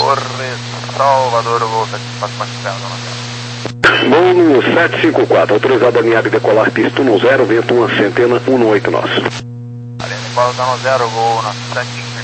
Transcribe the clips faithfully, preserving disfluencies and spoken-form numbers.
Corre, Salvador, vou satisfação maximal, Voo no sete cinco quatro, autorizado a alinhar e decolar pista um zero, vento uma centena, um oito nosso. Alinha e decola no zero, voo na sete cinco quatro.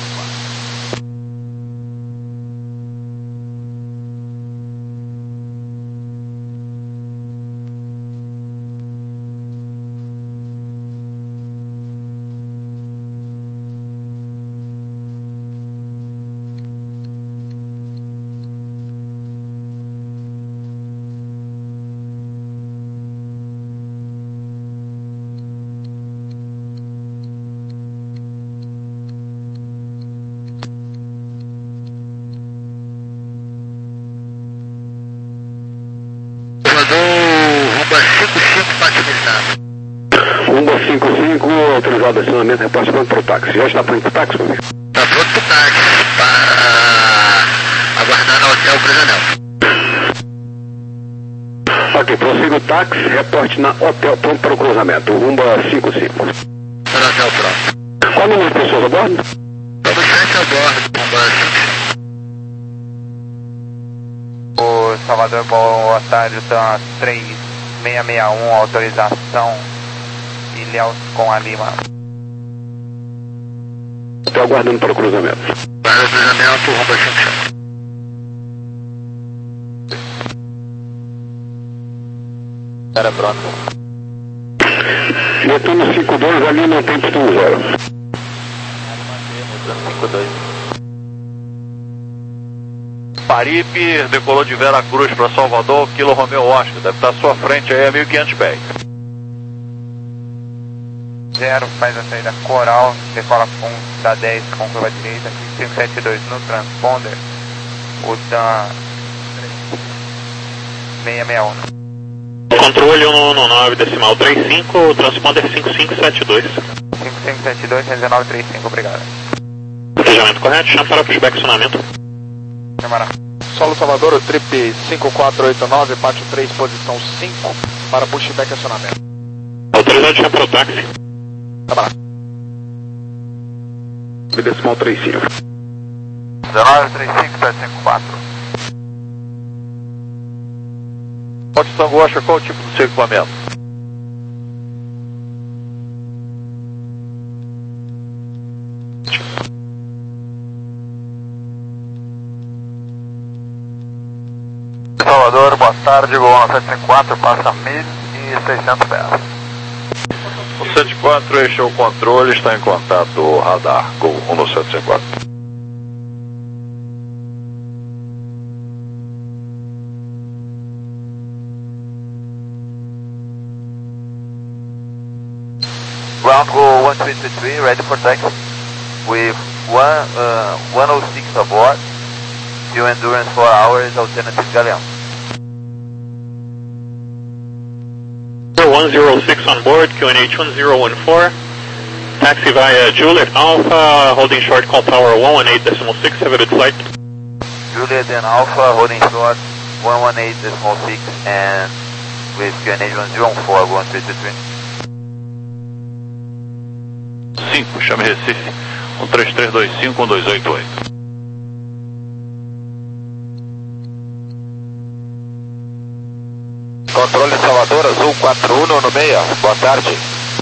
Rumba cinco cinco, autorizado acionamento, repórter pronto para o táxi. Já está pronto para o táxi, meu amigo? Está pronto para o táxi, para aguardar no hotel Prisionel. Ok, prossiga o táxi, reporte na hotel pronto para o cruzamento, Rumba cinco cinco. Está no hotel pronto. Qual o número de pessoas a bordo? Vamos sete a bordo, Rumba cinco cinco. O Salvador, boa tarde, então três seis seis um, autorização Ilhéus com a Lima. Estou aguardando para o cruzamento. Para o cruzamento, Rumba cinco cinco. Era pronto. Netuno cinco dois, ali não tem pista um zero. Netuno cinco dois. Paripe, decolou de Vera Cruz para Salvador, Kilo Romeo Oscar, deve estar à sua frente aí a mil e quinhentos pés. Zero, faz a saída Coral, decola com da dez com curva direita, cinco sete dois no transponder, o da seis seis um. Controle um um nove, decimal trinta e cinco, transponder cinco cinco sete dois. cinco cinco sete dois, dezenove trinta e cinco, obrigado. Planejamento correto, chama para pushback acionamento. Câmara. Solo Salvador, o trip cinco quatro oito nove, pátio três, posição cinco, para pushback acionamento. Autorizado chama para o táxi. Câmara. Decimal trinta e cinco. dezenove trinta e cinco, sete cinco quatro. Pode Tango Oscar, qual o tipo do seu equipamento? Salvador, boa tarde, Gol no sete cinco quatro, passa mil e seiscentos pés. O sete quatro, este é o controle, está em contato, o radar, Gol um no sete cinco quatro. Ground Go one three two three, ready for taxi, with one, uh, one oh six aboard, fuel endurance four hours, alternative Galeão. one zero six on board, Q N H one zero one four. Taxi via Juliet Alpha, holding short call tower one one eight decimal six, have a good flight. Juliet and Alpha, holding short one one eight decimal six, and with Q N H one zero one four, one three two three. cinco, chame Recife, um três três dois cinco, um dois oito oito. Controle Salvador, Azul quatro um no seis, boa tarde.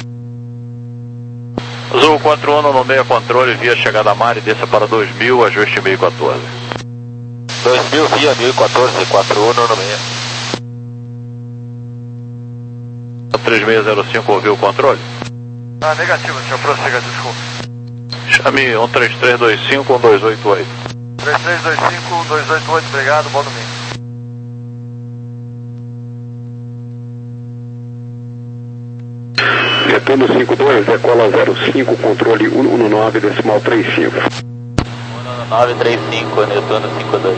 Azul quatro um no seis, controle via chegada a mar e desça para dois mil, ajuste mil e quatorze. dois mil via mil e quatorze, quatro um no seis. três seis zero cinco, ouviu o controle? Ah, negativo, senhor, prossiga, desculpa. Chame um três três dois cinco, um dois oito oito. três três dois cinco, um dois oito oito, obrigado, bom domingo. Netuno cinco dois, decola zero cinco, controle um um nove, decimal trinta e cinco. um nove três cinco, Netuno cinco dois.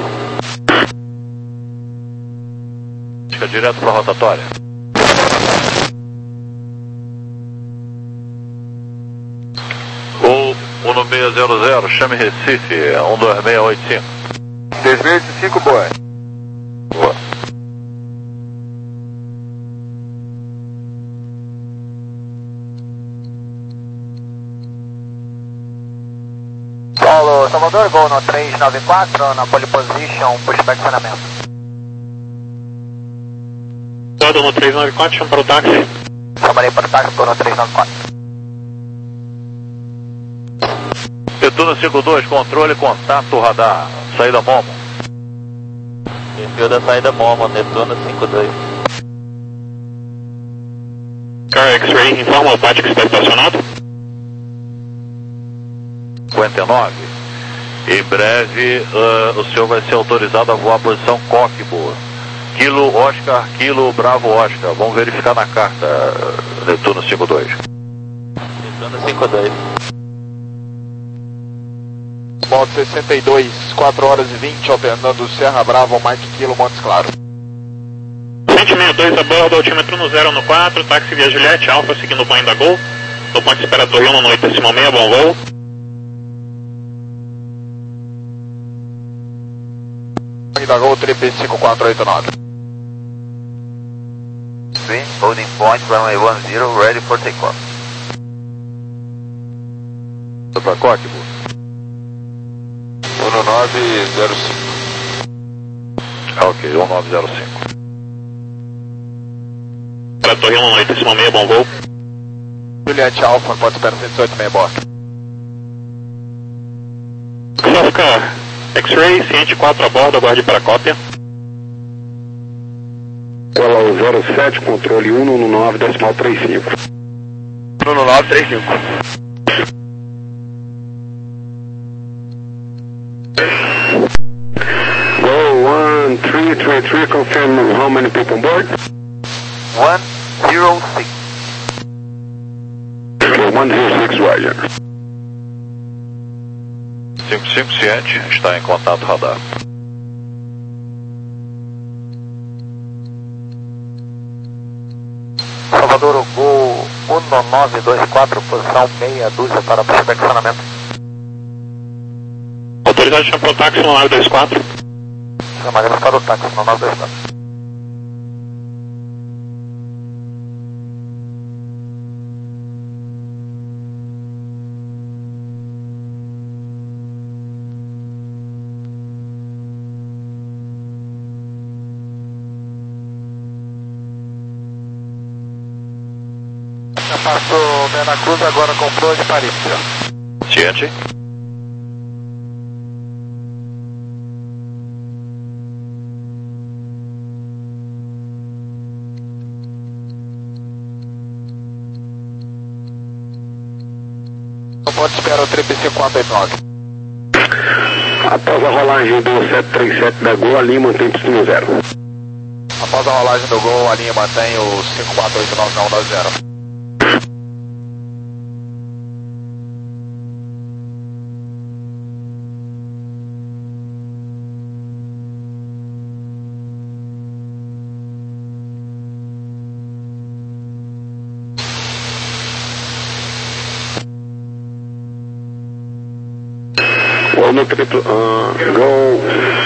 Fica direto para a rotatória. Gol um seis zero zero, chame Recife, um dois seis oito cinco. dois mil e cinco, boa. Boa. Paulo Gol Salvador, Gol no três nove quatro, na pole position, pushback acionamento. Gol no três nove quatro, chama para o táxi. Chamarei para o táxi, Gol no três nove quatro. Netuno cinco dois, controle, contato, radar. Saída Momo. Perfil da saída Momo, Netuno cinco dois. Car X-Ray, informa o Pátio que está estacionado. cinquenta e nove. Em breve, uh, o senhor vai ser autorizado a voar a posição Cockbo. Kilo Oscar, Kilo Bravo Oscar. Vamos verificar na carta, uh, Netuno cinco dois. Netuno cinco dois. Modo sessenta e dois, quatro horas e vinte, alternando Serra Bravo, Mike Kilo, Montes Claros. cento e sessenta e dois a bordo, altímetro no zero no quatro, táxi via Juliette, Alfa seguindo o plano da Gol. No ponto de espera Torre um no oito decimal seis, bom voo. Plano da Gol, trip cinco quatro oito nove. Three, holding point, runway one zero, ready for takeoff. Para Cockbo. um nove zero cinco. Ah, ok, um nove zero cinco. Para Torre um no oito decimal seis, bom voo. Juliette Alfa, pode esperar cento e dezoito meia bordo. Kafka X-Ray, ciente quatro a bordo, aguarde para a cópia. Cola zero sete, controle um no nove decimal trinta e cinco. um nove três cinco. Go one three three three, confirm how many people on board? one zero six. Okay, one zero six, Roger. cinco cinco ciente, está em contato radar. Salvador, Gol um nove dois quatro, posição meia dúzia para pushback acionamento. Autorizado chama para o táxi no nove dois quatro. Chamaremos para o táxi no nove dois quatro. Já passou Veracruz, agora comprou de Paris. Ciente. No ponto de espera, o trip cinco quatro oito nove. Após a rolagem do sete três sete da Gol, a linha mantém pistão zero. Após a rolagem do Gol, a linha mantém o cinco quatro oito nove na onda zero. Well, no triple, uh, go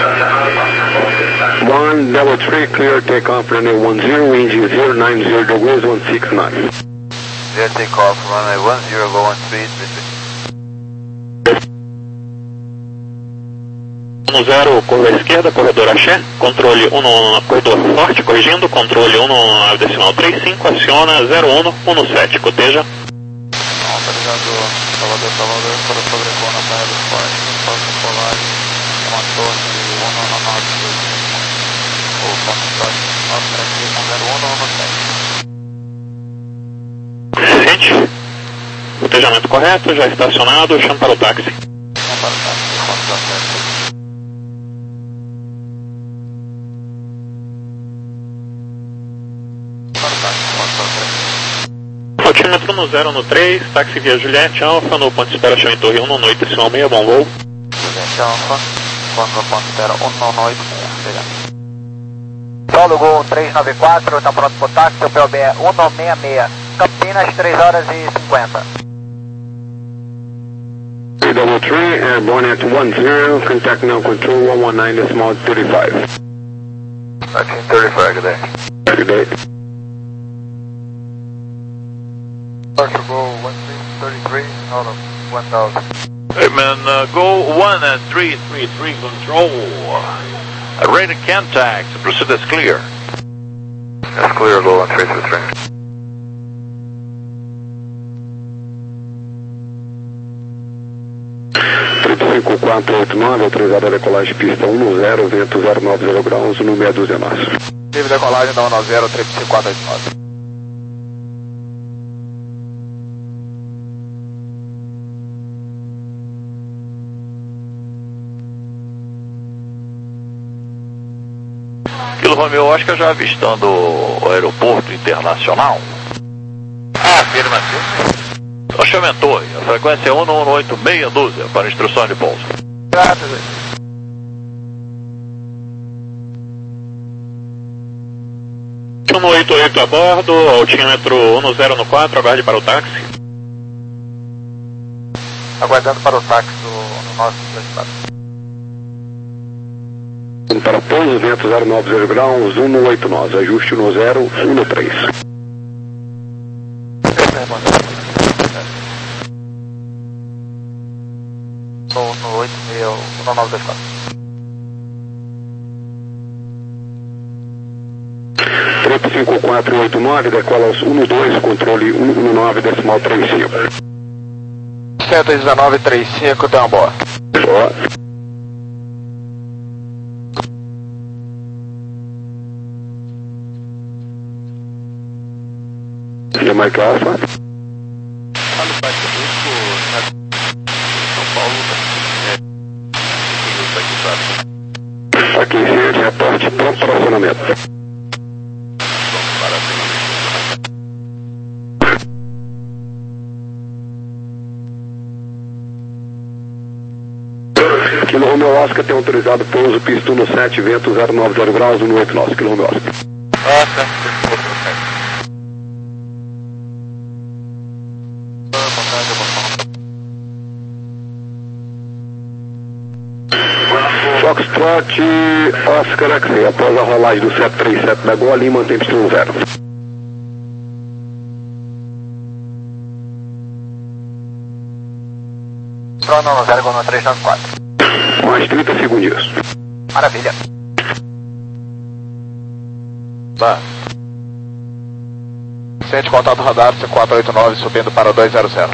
one double three, clear takeoff, runway one zero, engine zero nine zero, the wheels one six nine. Clear takeoff, runway one zero, go on three three three. um zero, curva à esquerda, corredor axé, controle um no corredor forte, corrigindo, controle um no nove decimal trinta e cinco, aciona zero um um no sete, coteja. Autorizado Salvador, Salvador, para sobrevoar na Praia dos Fortes, próximo colagem, uma torre um nove nove dois cinco, ou ponto histórico, nove três um zero um no sete. Ciente. Cotejamento correto, já estacionado, chama para o táxi. Chama para o táxi, ponto da certo. Altímetro no zero no três, táxi via Juliette Alfa, no ponto de espera chama em Torre um no oito decimal seis, bom voo. Juliette Alfa, ponto ponto espera um no oito seis. Solo Gol três nove quatro, está pronto para o táxi, o P O B é um nove seis seis, Campinas, três horas e cinquenta. three double three, airborne at one zero, contact now control one one nine decimal thirty-five. thirteen thirty-five, good day. Good day. Partial Gol one three thirty-three, out of one thousand. Amen. Uh, go one and three three three control. Uh, radar contact. Proceed as clear. That's clear, go one three three three. cinco quatro oito nove, autorizada a decolagem pista um zero, vento zero nove zero graus, no meia dúzia nosso. Livre decolagem da um zero, trip cinco quatro oito nove. Kilo Romeo Oscar já avistando o aeroporto internacional. Afirmativo. Oxamen Torre, a frequência é um um oito meia dúzia para instrução de pouso. Graças. um oito oito a bordo, altímetro um zero um quatro, aguarde para o táxi. Aguardando para o táxi do no nosso estado. Para pouso, vento zero nove zero graus, um um oito nove, ajuste um zero um três. No oito seis um nove dois quatro. Trip cinco quatro oito nove, decola aos um dois, controle um um nove decimal trinta e cinco. cento e dezenove, trinta e cinco, tem uma boa. Boa. Jamaica Alpha. Fala o Baixo Brusco, São Paulo, é, Aqui em Verde, reporte pronto para acionamento. Kilo Romeo Oscar tem autorizado pouso, pista um sete, vento zero nove zero graus, um oito nove, Kilo Romeo Oscar. Ah, certo. Foxtrot Oscar X, após a rolagem do sete três sete da Goa, Lima mantém pista um zero. Trono um zero um três nove quatro. Mais trinta segundinhos. Maravilha. Tá. Sente contato radar C quatro oito nove subindo para o dois zero zero.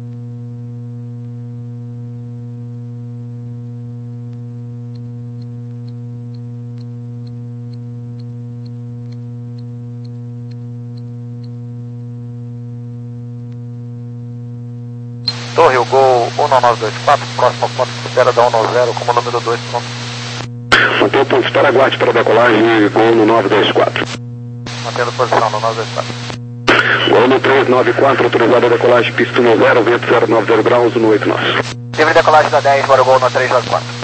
Torre, o Gol um nove dois quatro, próximo ponto de espera da um zero como número dois. Mantém o ponto de espera, aguarde para a decolagem, Gol no nove dois quatro. Mantendo posição no nove dois quatro. Gol no três nove quatro, autorizada a decolagem, pista um zero, vento zero nove zero graus, no oito nove. Livre decolagem da dez para o Gol no três nove quatro.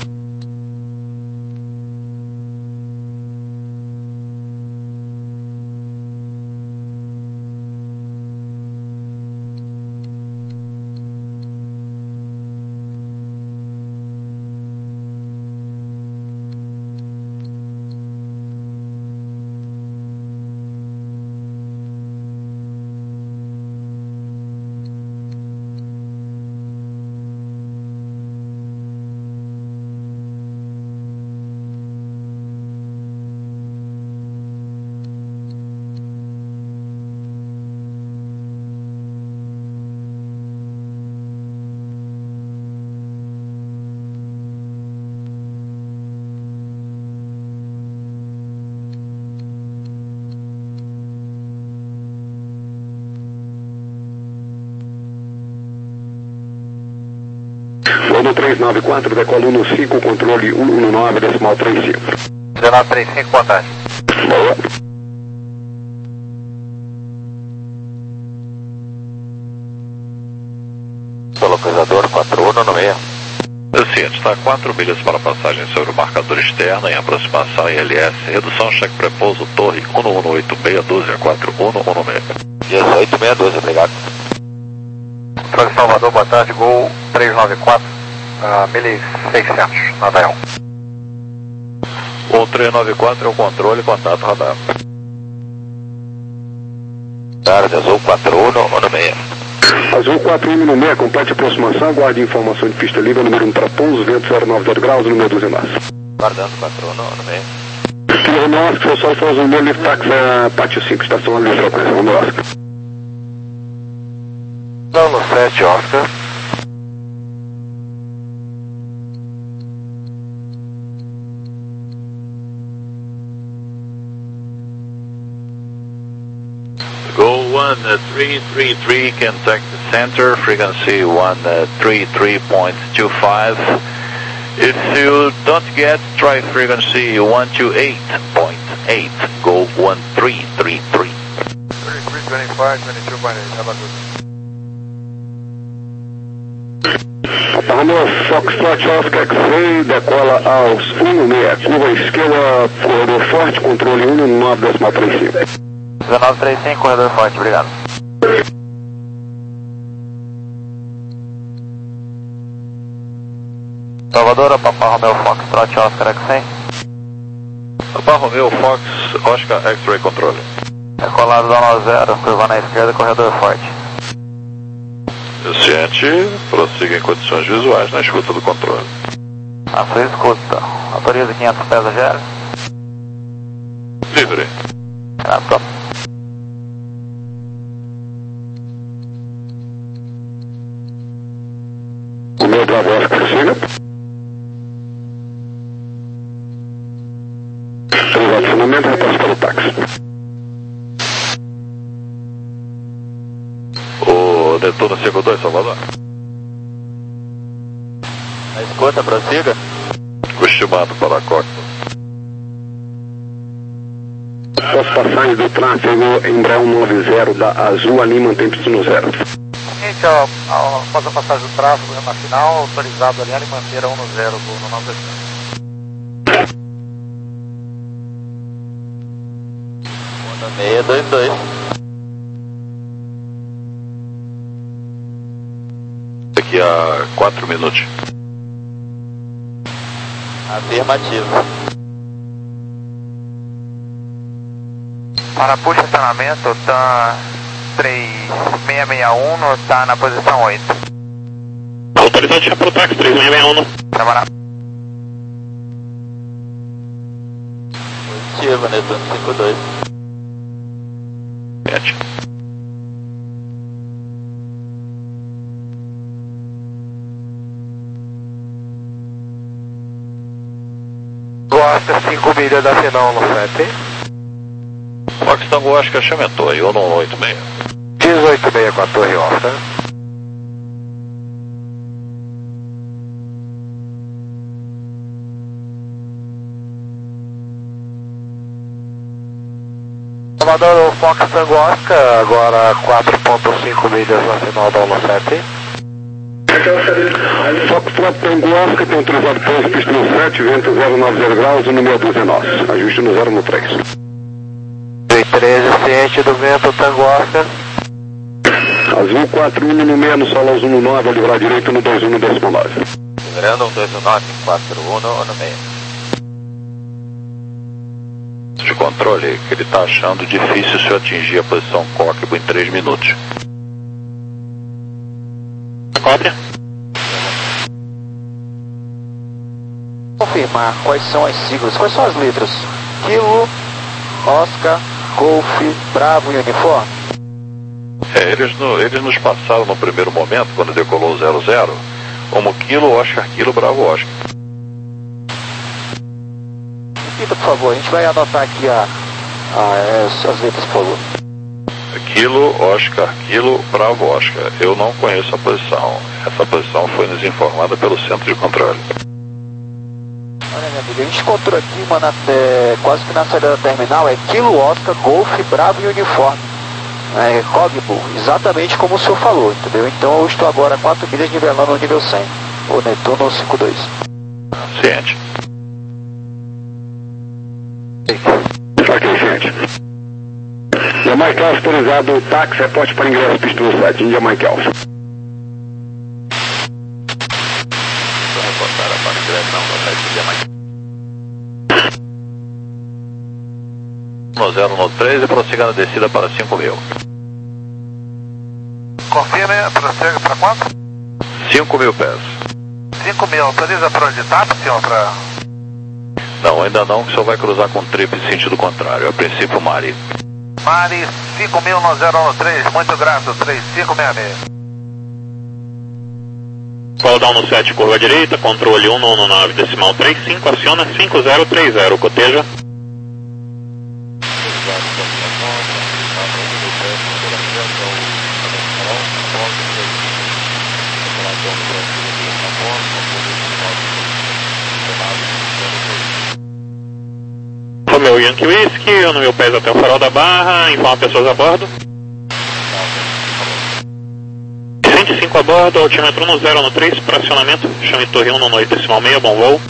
Gol no três nove quatro, decola um no cinco, controle um um nove decimal trinta e cinco. dezenove trinta e cinco, contagem. Boa. Localizador quatro um no meio. Ciente, está quatro milhas para passagem sobre o marcador externo em aproximação em L S. Redução, cheque prepouso, torre um um oito meia dúzia, quatro um um meia. dezoito meia dúzia, obrigado. Controle Salvador, boa tarde, Gol três nove quatro, uh, mil e seiscentos, na Daion. O três nove quatro é o controle, contato radar. Tarde azul quatro um no meio. Azul quatro um no meio, complete aproximação, guarde informação de pista livre, número um para pouso, vento zero nove zero graus, número doze nós. Guardando quatro um no meio. Kilo nós, que só faz um livre táxi, pátio cinco, estação ali de frequência, vamos lá. Zona sete, Oscar. Go one three three three, contact the center, frequency one three three point two five. If you don't get, try frequency one two eight point eight, go one three three three. three twenty-five, twenty-two point eight, have a good. Romeo Foxtrot Oscar X-Ray, decola aos um seis, curva esquerda, corredor forte, controle um nove decimal trinta e cinco. dezenove trinta e cinco, corredor forte, obrigado. Salvador, Papa Romeo Fox, Trot Oscar X-Ray. Papa Romeo Fox, Oscar X-Ray Controle. É colado zona zero, curva na esquerda, corredor forte. Ciente, prossiga em condições visuais na escuta do controle. A sua escuta. Autoriza quinhentos pés a gel. Livre. Grato. O meu Bravo Oscar chega. Relacionamento, repasse para o táxi. O Netuna cinco dois, Salvador. Na escuta, prossiga. Estimado para a cockpit. Após passagem do tráfego, Embraer nove zero da Azul, ali mantém pista no zero. Seguinte, ó, ó, após a passagem do tráfego na final, autorizado ali e manter a um no zero no nosso destino. seis dois dois. Daqui a quatro minutos. Afirmativo. Para puxa estacionamento, tá três seis seis um, tá na posição oito. Autorizado já pro táxi, três seis seis um. Trabalhar. Positivo, Netuno cinco dois. Sete. Oscar cinco milhas da final no sete. Fox Tango Oscar Chamentó, eu não oito seis. dezoito seis com a torre Oscar. Salvador, o Fox Tango Oscar, agora quatro ponto cinco milhas na final da um sete. Foxtrot Tango Oscar, tem autorizado pouso, pista no sete, vento zero nove zero graus, número doze nós. Ajuste no zero no três. treze, ciente do vento, Tango Oscar. Azul quatro um no meio, no solo azul no nove, a livrar direito no dois um no décimo nove. Livrando um dois nove, quatro um no meio. De controle, que ele está achando difícil se eu atingir a posição cockpit em três minutos. Cópia. Confirmar quais são as siglas, quais são as letras? Kilo, Oscar, Golf, Bravo e Uniforme. É, eles, no, eles nos passaram no primeiro momento, quando decolou o zero zero, como Kilo, Oscar, Kilo, Bravo, Oscar. Repita, por favor, a gente vai anotar aqui a, a, as, as letras, por favor. Kilo, Oscar, Kilo, Bravo, Oscar. Eu não conheço a posição. Essa posição foi nos informada pelo centro de controle. Olha, minha amiga, a gente encontrou aqui uma na, é, quase que na saída da terminal, é Kilo, Oscar, Golf, Bravo e Uniforme. É, Cogbo, exatamente como o senhor falou, entendeu? Então eu estou agora a quatro milhas nivelando o nível cem, o Netuno cinco dois. Ciente. Ok, gente. Jamaica autorizado, táxi, reporte para ingresso, pista no sete, em Jamaica Alfa. Vou reportar a para direção no site de Jamaica. No zero no três e prossiga na descida para cinco mil. confirme, prossegue para quanto? cinco mil pés. cinco mil, autoriza para onde está, senhor? Pra... Não, ainda não, que o senhor vai cruzar com trip em sentido contrário. A princípio, Mari. Mari cinco mil no zero um três, muito grato, três cinco seis seis. Call down no sete, curva direita, controle um nove nove, decimal três cinco, aciona cinco zero três zero, coteja. Romeu Yankee Whisky, eu no meu pés até o farol da barra, informa pessoas a bordo. cento e cinco a bordo, altímetro no zero no três, para acionamento, chame torre um no oito decimal seis, bom voo.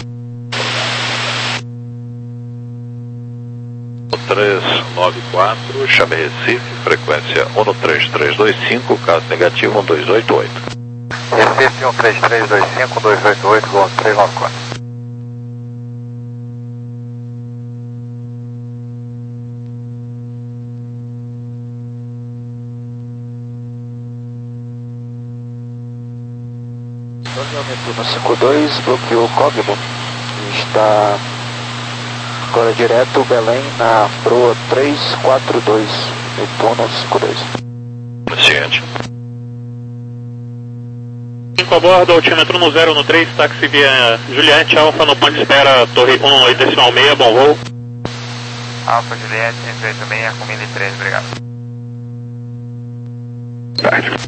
três nove quatro, chame Recife, frequência um três três dois cinco, caso negativo um dois oito oito. Recife um três três dois cinco, dois oito oito, Golf três nove quatro. No cinco dois, bloqueou Cogbo. Está agora direto Belém na proa três quatro dois, Netuno cinco dois. Ciente. cinco a bordo, altímetro no zero no três, táxi via Juliette, Alfa no ponto de espera, torre um no oito decimal seis, bom voo. Alfa Juliette, cento e oitenta e seis, com mil e três, obrigado. Tarde.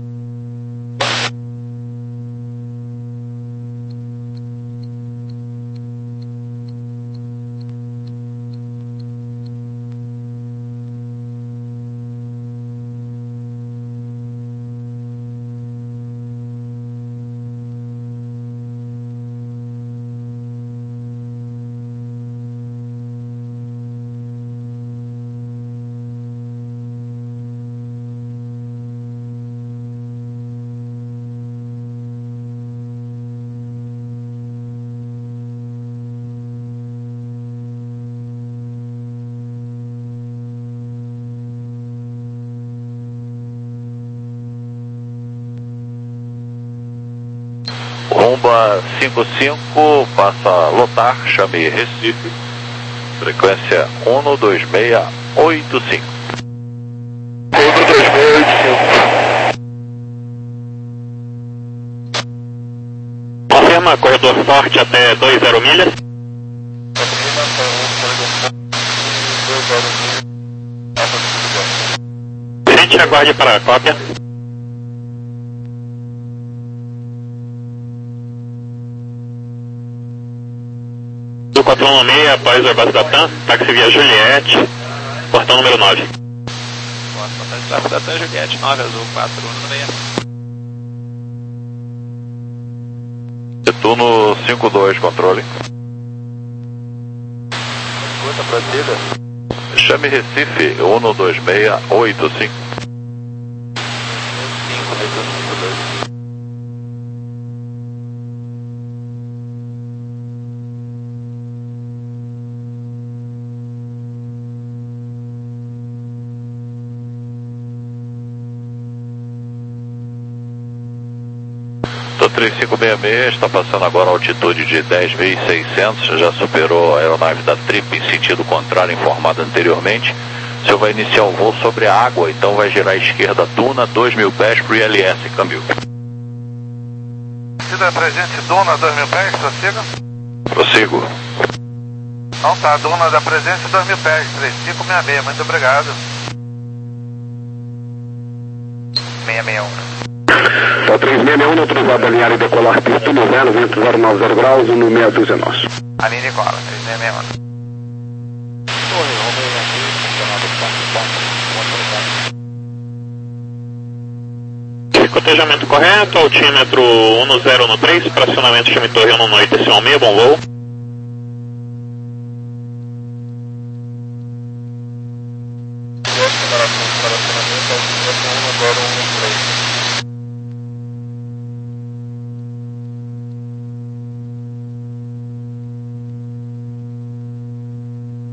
Rumba cinco cinco, passa a lotar, chame Recife, frequência um dois seis oito cinco. um dois seis oito cinco. Confirma, corredor forte até dois zero milhas. Gente, aguarde para a cópia. Do quatro um seis, após a base da T A M, táxi via Juliette, portão número nove. Táxi da T A M Juliette nove, azul quatro um seis. Netuno cinco dois, controle. Escuta, prossiga. Chame Recife um dois seis oito cinco. cinco, Netuno cinco dois. três cinco seis seis, está passando agora a altitude de dez mil e seiscentos, já superou a aeronave da Trip em sentido contrário informado anteriormente. O senhor vai iniciar o voo sobre a água, então vai girar à esquerda Duna, dois mil pés para o I L S, câmbio. Cida presente Duna, dois mil pés, prossiga. Prossigo. Então tá, Duna da presente, dois mil pés, três cinco seis seis, muito obrigado. seis seis um. Tá três seis seis um, autorizado a alinhar e decolar pista no zero, vento zero nove zero graus, no meia dúzia nosso. Alinha e cola, três seis seis um. Torre, Romeu Yankee, funcionado quatro quatro. Cotejamento correto, altímetro um no zero no três, para acionamento chame torre um no oito decimal seis, bom voo.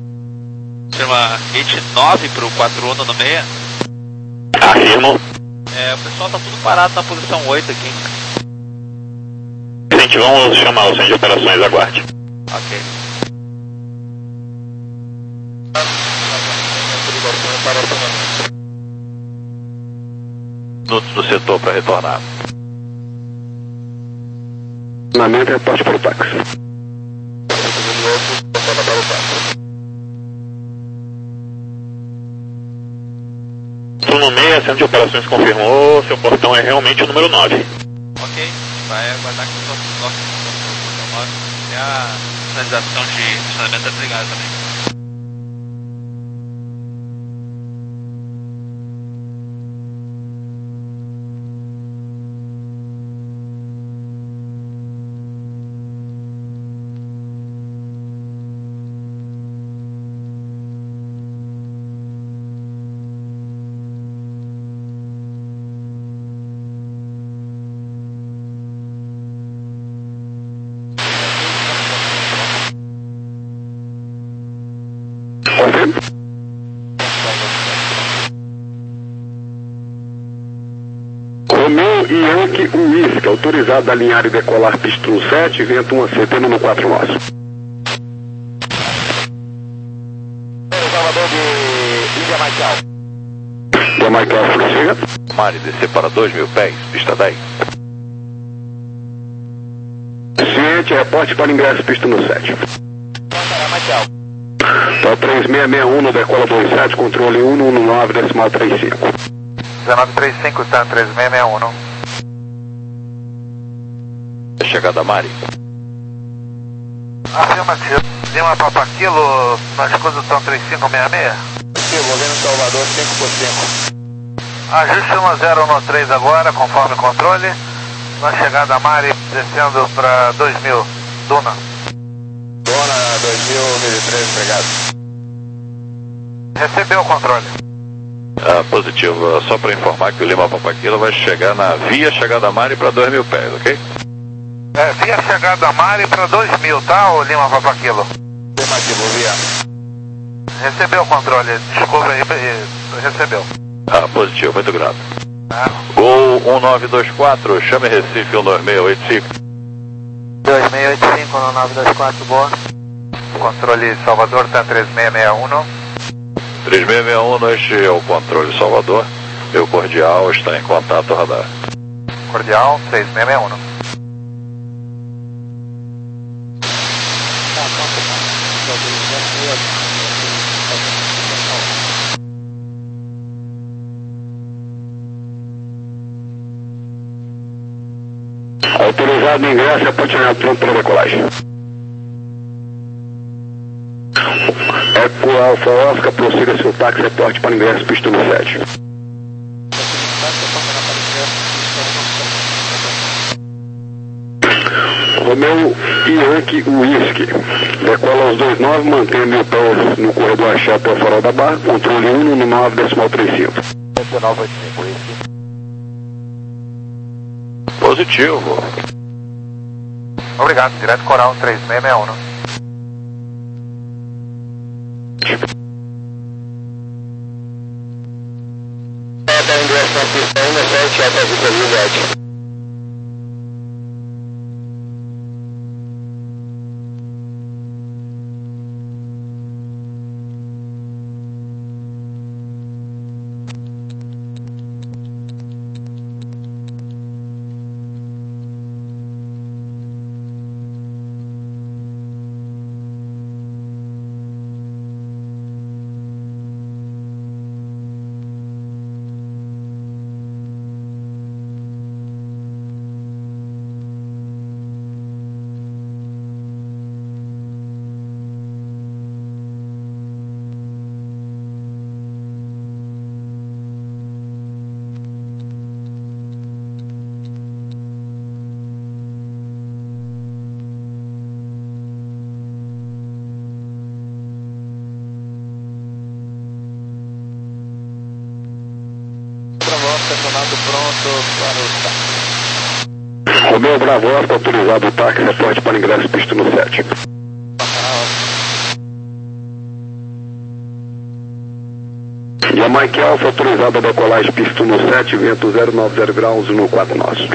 Confirma gate nove para o quatro um no seis. Afirmo. É, o pessoal tá tudo parado na posição oito aqui. Gente, vamos chamar o centro de operações, aguarde. Ok. Minutos no setor para retornar. Treinamento e reporte para o táxi. Turno meia, centro de operações confirmou, seu portão é realmente o número nove. Ok, vai aguardar que o nosso toque no nove e a sinalização de estacionamento é desligada também. Romeu e Yankee Whisky, autorizado a alinhar e decolar pista no sete, vento um a C T no quatro nós. Salvador de Ilha Maical. Da Maical, chega. Mari, descer para dois mil pés, pista dez. Ciente, reporte para ingresso pista no sete. Maical. Tá três seis seis um no decola dois sete, controle um um nove decimal três cinco. dezenove trinta e cinco, tá, três seis seis um. Chegada Mari. Afirma, Lima Papa Kilo, na escusa do trinta e cinco sessenta e seis. Envolvendo Salvador cinco por cinco. Ajuste um a zero no três agora, conforme controle. Na chegada Mari, descendo para dois mil, Duna. Dona dois mil e três, obrigado. Recebeu o controle. Ah, positivo, só para informar que o Lima Papaquilo vai chegar na via chegada Mari para dois mil pés, ok? É, via chegada Mari para dois mil, tá, o Lima Papaquilo? Afirmativo, via. Recebeu o controle, desculpa aí, recebeu. Ah, positivo, muito grato. Ah. Gol um nove dois quatro, chame Recife um dois seis oito cinco. dois seis oito cinco no nove dois quatro, boa. Controle Salvador, tá três seis seis um. três seis seis um, este é o controle Salvador. Meu cordial está em contato radar. Cordial, três seis seis um. Autorizado ingresso, reporte pronto para decolagem. Eco Alfa Oscar, prossiga seu táxi, reporte para ingresso, pista no sete. Romeu e Yankee Whisky, decola os dois nove, mantém mil pés no corredor achado até o farol da barra, controle um no nove decimal três cinco. dezenove oito cinco, Whisky. Positivo. Obrigado, direto Coral, três seis seis um. Até ingresso na pista um sete, até Vitor Juliette. Estacionado pronto para o táxi. Romeu Bravo Oscar, autorizado o táxi, reporte para ingresso pista no sete. Mike Alpha, autorizada a decolagem, pista no sete, vento zero nove zero graus no quatro nós.